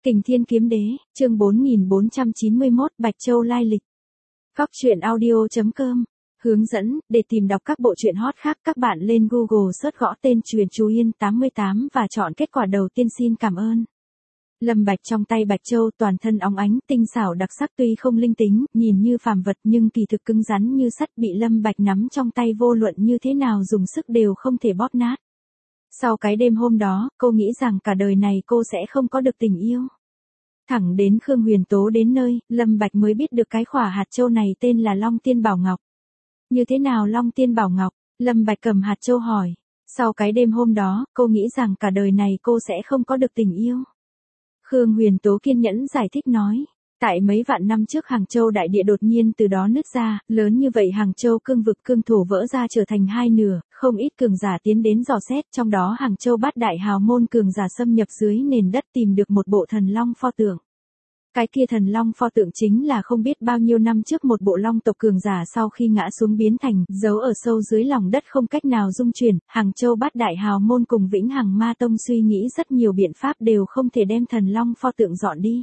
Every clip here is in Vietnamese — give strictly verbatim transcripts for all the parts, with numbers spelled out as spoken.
Kình Thiên Kiếm Đế, chương bốn nghìn bốn trăm chín mươi mốt Bạch Châu lai lịch. Góc truyện audio.com. Hướng dẫn, để tìm đọc các bộ truyện hot khác các bạn lên Google search gõ tên Truyện Chú Yên tám mươi tám và chọn kết quả đầu tiên. Xin cảm ơn. Lâm Bạch trong tay Bạch Châu toàn thân óng ánh, tinh xảo đặc sắc, tuy không linh tính, nhìn như phàm vật nhưng kỳ thực cứng rắn như sắt, bị Lâm Bạch nắm trong tay vô luận như thế nào dùng sức đều không thể bóp nát. Sau cái đêm hôm đó, cô nghĩ rằng cả đời này cô sẽ không có được tình yêu. Thẳng đến Khương Huyền Tố đến nơi, Lâm Bạch mới biết được cái khỏa hạt châu này tên là Long Tiên Bảo Ngọc. Như thế nào Long Tiên Bảo Ngọc? Lâm Bạch cầm hạt châu hỏi. Sau cái đêm hôm đó, cô nghĩ rằng cả đời này cô sẽ không có được tình yêu. Khương Huyền Tố kiên nhẫn giải thích nói. Tại mấy vạn năm trước Hàng Châu đại địa đột nhiên từ đó nứt ra, lớn như vậy Hàng Châu cương vực cương thổ vỡ ra trở thành hai nửa, không ít cường giả tiến đến dò xét, trong đó Hàng Châu bát đại hào môn cường giả xâm nhập dưới nền đất tìm được một bộ thần long pho tượng. Cái kia thần long pho tượng chính là không biết bao nhiêu năm trước một bộ long tộc cường giả sau khi ngã xuống biến thành, giấu ở sâu dưới lòng đất không cách nào dung chuyển. Hàng Châu bát đại hào môn cùng Vĩnh Hằng Ma Tông suy nghĩ rất nhiều biện pháp đều không thể đem thần long pho tượng dọn đi.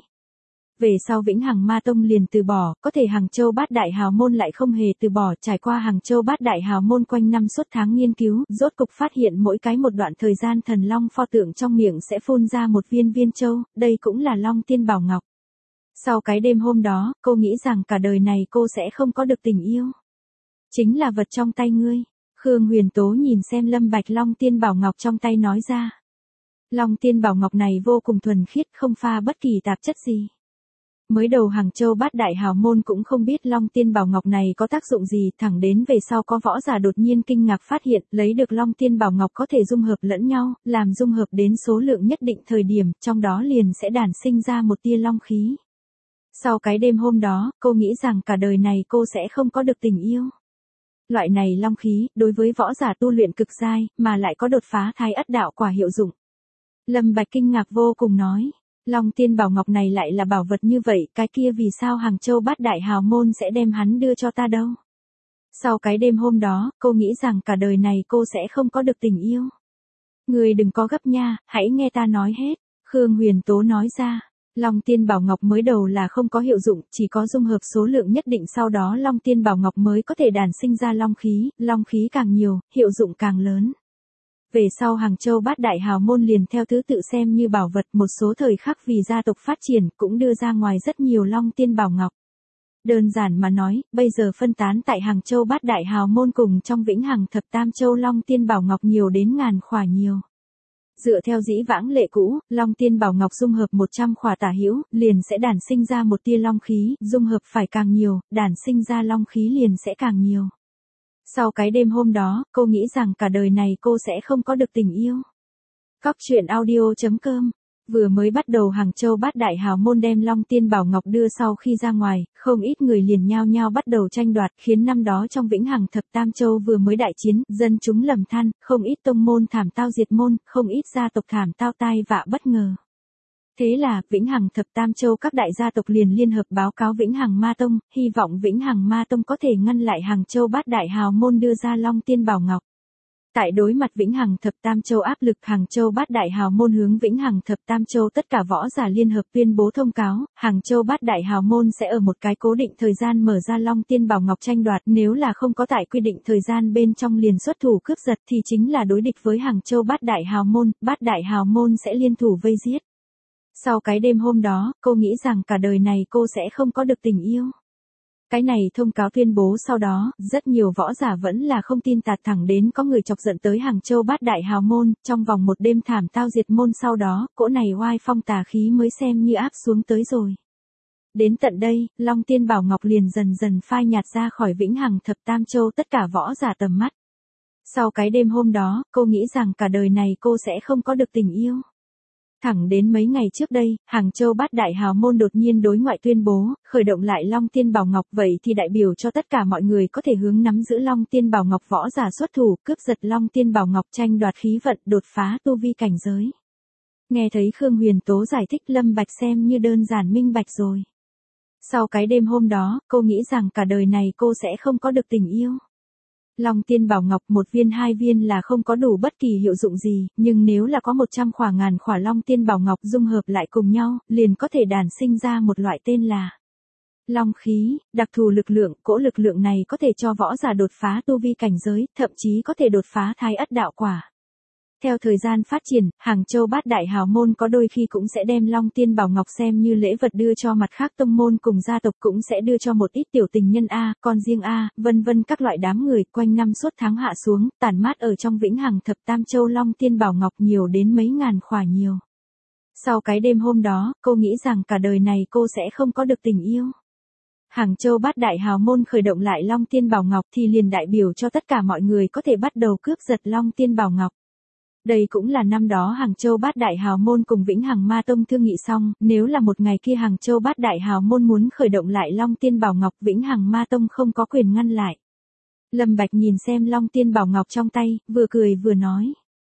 Về sau Vĩnh Hằng Ma Tông liền từ bỏ, có thể Hàng Châu bát đại hào môn lại không hề từ bỏ, trải qua Hàng Châu bát đại hào môn quanh năm suốt tháng nghiên cứu, rốt cục phát hiện mỗi cái một đoạn thời gian thần long pho tượng trong miệng sẽ phun ra một viên viên châu, đây cũng là Long Tiên Bảo Ngọc. Sau cái đêm hôm đó, cô nghĩ rằng cả đời này cô sẽ không có được tình yêu. Chính là vật trong tay ngươi. Khương Huyền Tố nhìn xem Lâm Bạch Long Tiên Bảo Ngọc trong tay nói ra. Long Tiên Bảo Ngọc này vô cùng thuần khiết, không pha bất kỳ tạp chất gì. Mới đầu Hàng Châu bát đại hào môn cũng không biết Long Tiên Bảo Ngọc này có tác dụng gì, thẳng đến về sau có võ giả đột nhiên kinh ngạc phát hiện, lấy được Long Tiên Bảo Ngọc có thể dung hợp lẫn nhau, làm dung hợp đến số lượng nhất định thời điểm, trong đó liền sẽ đản sinh ra một tia long khí. Sau cái đêm hôm đó, cô nghĩ rằng cả đời này cô sẽ không có được tình yêu. Loại này long khí, đối với võ giả tu luyện cực giai, mà lại có đột phá thái ất đạo quả hiệu dụng. Lâm Bạch kinh ngạc vô cùng nói. Long Tiên Bảo Ngọc này lại là bảo vật như vậy, cái kia vì sao Hàng Châu bát đại hào môn sẽ đem hắn đưa cho ta đâu? Sau cái đêm hôm đó, cô nghĩ rằng cả đời này cô sẽ không có được tình yêu. Người đừng có gấp nha, hãy nghe ta nói hết. Khương Huyền Tố nói ra. Long Tiên Bảo Ngọc mới đầu là không có hiệu dụng, chỉ có dung hợp số lượng nhất định sau đó Long Tiên Bảo Ngọc mới có thể đản sinh ra long khí, long khí càng nhiều, hiệu dụng càng lớn. Về sau Hàng Châu bát đại hào môn liền theo thứ tự xem như bảo vật, một số thời khắc vì gia tộc phát triển cũng đưa ra ngoài rất nhiều Long Tiên Bảo Ngọc. Đơn giản mà nói, bây giờ phân tán tại Hàng Châu bát đại hào môn cùng trong Vĩnh Hằng thập tam châu Long Tiên Bảo Ngọc nhiều đến ngàn khỏa nhiều. Dựa theo dĩ vãng lệ cũ, Long Tiên Bảo Ngọc dung hợp một trăm khỏa tả hữu, liền sẽ đản sinh ra một tia long khí, dung hợp phải càng nhiều, đản sinh ra long khí liền sẽ càng nhiều. Sau cái đêm hôm đó, cô nghĩ rằng cả đời này cô sẽ không có được tình yêu. Góc truyện audio.com. Vừa mới bắt đầu Hàng Châu bát đại hào môn đem Long Tiên Bảo Ngọc đưa sau khi ra ngoài, không ít người liền nhao nhao bắt đầu tranh đoạt, khiến năm đó trong Vĩnh Hằng thập tam châu vừa mới đại chiến, dân chúng lầm than, không ít tông môn thảm tao diệt môn, không ít gia tộc thảm tao tai vạ bất ngờ. Thế là, Vĩnh Hằng thập tam châu các đại gia tộc liền liên hợp báo cáo Vĩnh Hằng Ma Tông, hy vọng Vĩnh Hằng Ma Tông có thể ngăn lại Hàng Châu bát đại hào môn đưa ra Long Tiên Bảo Ngọc. Tại đối mặt Vĩnh Hằng thập tam châu áp lực, Hàng Châu bát đại hào môn hướng Vĩnh Hằng thập tam châu tất cả võ giả liên hợp tuyên bố thông cáo, Hàng Châu bát đại hào môn sẽ ở một cái cố định thời gian mở ra Long Tiên Bảo Ngọc tranh đoạt, nếu là không có tại quy định thời gian bên trong liền xuất thủ cướp giật thì chính là đối địch với Hàng Châu bát đại hào môn, bát đại hào môn sẽ liên thủ vây giết. Sau cái đêm hôm đó, cô nghĩ rằng cả đời này cô sẽ không có được tình yêu. Cái này thông cáo tuyên bố sau đó, rất nhiều võ giả vẫn là không tin tạt, thẳng đến có người chọc giận tới Hàng Châu bát đại hào môn, trong vòng một đêm thảm tao diệt môn sau đó, cỗ này oai phong tà khí mới xem như áp xuống tới rồi. Đến tận đây, Long Tiên Bảo Ngọc liền dần dần phai nhạt ra khỏi Vĩnh Hằng thập tam châu tất cả võ giả tầm mắt. Sau cái đêm hôm đó, cô nghĩ rằng cả đời này cô sẽ không có được tình yêu. Thẳng đến mấy ngày trước đây, Hàng Châu bát đại hào môn đột nhiên đối ngoại tuyên bố, khởi động lại Long Tiên Bảo Ngọc, vậy thì đại biểu cho tất cả mọi người có thể hướng nắm giữ Long Tiên Bảo Ngọc võ giả xuất thủ, cướp giật Long Tiên Bảo Ngọc tranh đoạt khí vận, đột phá tu vi cảnh giới. Nghe thấy Khương Huyền Tố giải thích, Lâm Bạch xem như đơn giản minh bạch rồi. Sau cái đêm hôm đó, cô nghĩ rằng cả đời này cô sẽ không có được tình yêu. Long Tiên Bảo Ngọc một viên hai viên là không có đủ bất kỳ hiệu dụng gì, nhưng nếu là có một trăm khỏa ngàn khỏa Long Tiên Bảo Ngọc dung hợp lại cùng nhau, liền có thể đàn sinh ra một loại tên là Long khí, đặc thù lực lượng, cỗ lực lượng này có thể cho võ giả đột phá tu vi cảnh giới, thậm chí có thể đột phá thái ất đạo quả. Theo thời gian phát triển, Hàng Châu Bát Đại Hào môn có đôi khi cũng sẽ đem Long Tiên Bảo Ngọc xem như lễ vật đưa cho mặt khác tông môn cùng gia tộc, cũng sẽ đưa cho một ít tiểu tình nhân A, con riêng A, vân vân các loại đám người quanh năm suốt tháng hạ xuống, tản mát ở trong vĩnh hằng thập tam châu Long Tiên Bảo Ngọc nhiều đến mấy ngàn khỏa nhiều. Sau cái đêm hôm đó, cô nghĩ rằng cả đời này cô sẽ không có được tình yêu. Hàng Châu Bát Đại Hào môn khởi động lại Long Tiên Bảo Ngọc thì liền đại biểu cho tất cả mọi người có thể bắt đầu cướp giật Long Tiên Bảo Ngọc. Đây cũng là năm đó Hàng Châu Bát Đại Hào môn cùng Vĩnh Hằng Ma Tông thương nghị xong, nếu là một ngày kia Hàng Châu Bát Đại Hào môn muốn khởi động lại Long Tiên Bảo Ngọc, Vĩnh Hằng Ma Tông không có quyền ngăn lại. Lâm Bạch nhìn xem Long Tiên Bảo Ngọc trong tay, vừa cười vừa nói.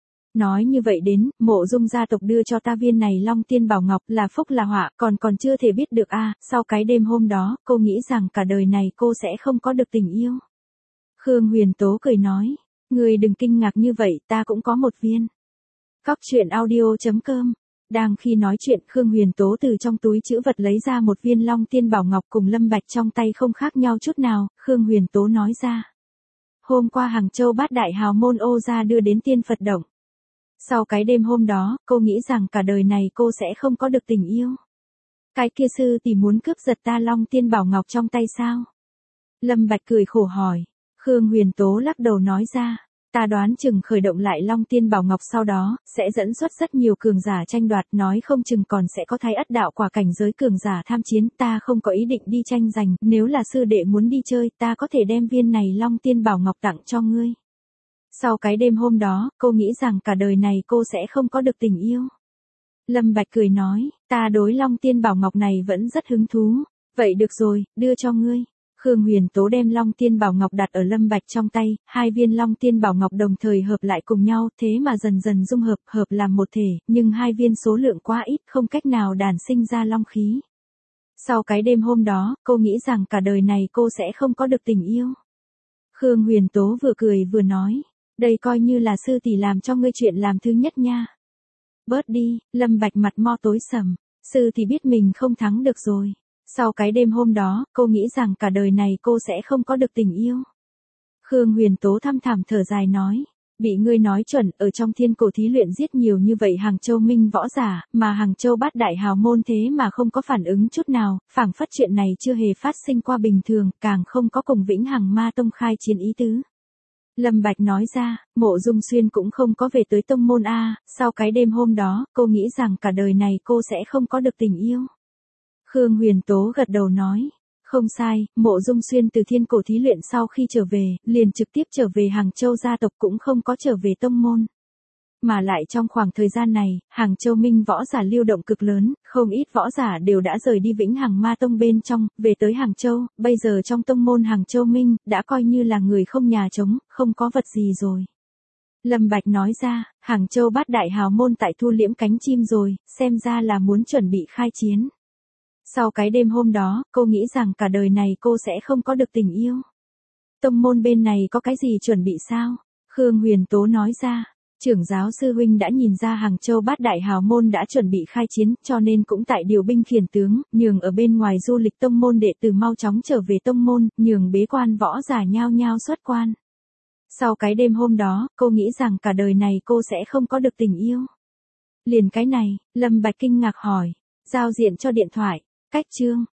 Nói như vậy đến, Mộ Dung gia tộc đưa cho ta viên này Long Tiên Bảo Ngọc là phúc là họa, còn còn chưa thể biết được a. À, sau cái đêm hôm đó, cô nghĩ rằng cả đời này cô sẽ không có được tình yêu. Khương Huyền Tố cười nói, người đừng kinh ngạc như vậy, ta cũng có một viên. Cóc truyện audio chấm com. Đang khi nói chuyện, Khương Huyền Tố từ trong túi trữ vật lấy ra một viên Long Tiên Bảo Ngọc, cùng Lâm Bạch trong tay không khác nhau chút nào. Khương Huyền Tố nói ra, hôm qua Hàng Châu Bát Đại Hào môn Ô gia đưa đến tiên Phật động. Sau cái đêm hôm đó, cô nghĩ rằng cả đời này cô sẽ không có được tình yêu. Cái kia sư tỷ muốn cướp giật ta Long Tiên Bảo Ngọc trong tay sao? Lâm Bạch cười khổ hỏi. Khương Huyền Tố lắc đầu nói ra, ta đoán chừng khởi động lại Long Tiên Bảo Ngọc sau đó, sẽ dẫn xuất rất nhiều cường giả tranh đoạt, nói không chừng còn sẽ có thái ất đạo quả cảnh giới cường giả tham chiến, ta không có ý định đi tranh giành, nếu là sư đệ muốn đi chơi, ta có thể đem viên này Long Tiên Bảo Ngọc tặng cho ngươi. Sau cái đêm hôm đó, cô nghĩ rằng cả đời này cô sẽ không có được tình yêu. Lâm Bạch cười nói, ta đối Long Tiên Bảo Ngọc này vẫn rất hứng thú. Vậy được rồi, đưa cho ngươi. Khương Huyền Tố đem Long Tiên Bảo Ngọc đặt ở Lâm Bạch trong tay, hai viên Long Tiên Bảo Ngọc đồng thời hợp lại cùng nhau, thế mà dần dần dung hợp, hợp làm một thể, nhưng hai viên số lượng quá ít, không cách nào đàn sinh ra long khí. Sau cái đêm hôm đó, cô nghĩ rằng cả đời này cô sẽ không có được tình yêu. Khương Huyền Tố vừa cười vừa nói, đây coi như là sư tỷ làm cho ngươi chuyện làm thứ nhất nha. Bớt đi, Lâm Bạch mặt mo tối sầm, sư tỷ biết mình không thắng được rồi. Sau cái đêm hôm đó, cô nghĩ rằng cả đời này cô sẽ không có được tình yêu. Khương Huyền Tố thăm thẳm thở dài nói, bị ngươi nói chuẩn, ở trong thiên cổ thí luyện giết nhiều như vậy Hàng Châu Minh võ giả, mà Hàng Châu Bát Đại Hào môn thế mà không có phản ứng chút nào, phảng phất chuyện này chưa hề phát sinh qua bình thường, càng không có cùng Vĩnh Hằng Ma Tông khai chiến ý tứ. Lâm Bạch nói ra, Mộ Dung Xuyên cũng không có về tới tông môn A, sau cái đêm hôm đó, cô nghĩ rằng cả đời này cô sẽ không có được tình yêu. Khương Huyền Tố gật đầu nói, không sai, Mộ Dung Xuyên từ thiên cổ thí luyện sau khi trở về, liền trực tiếp trở về Hàng Châu gia tộc, cũng không có trở về tông môn. Mà lại trong khoảng thời gian này, Hàng Châu Minh võ giả lưu động cực lớn, không ít võ giả đều đã rời đi Vĩnh Hằng Ma Tông bên trong, về tới Hàng Châu, bây giờ trong tông môn Hàng Châu Minh, đã coi như là người không nhà trống, không có vật gì rồi. Lâm Bạch nói ra, Hàng Châu Bát Đại Hào môn tại thu liễm cánh chim rồi, xem ra là muốn chuẩn bị khai chiến. Sau cái đêm hôm đó, cô nghĩ rằng cả đời này cô sẽ không có được tình yêu. Tông môn bên này có cái gì chuẩn bị sao? Khương Huyền Tố nói ra, trưởng giáo sư huynh đã nhìn ra Hàng Châu Bát Đại Hào môn đã chuẩn bị khai chiến, cho nên cũng tại điều binh khiển tướng, nhường ở bên ngoài du lịch tông môn đệ tử mau chóng trở về tông môn, nhường bế quan võ giả nhao nhao xuất quan. Sau cái đêm hôm đó, cô nghĩ rằng cả đời này cô sẽ không có được tình yêu. Liền cái này, Lâm Bạch kinh ngạc hỏi, giao diện cho điện thoại, cách chương.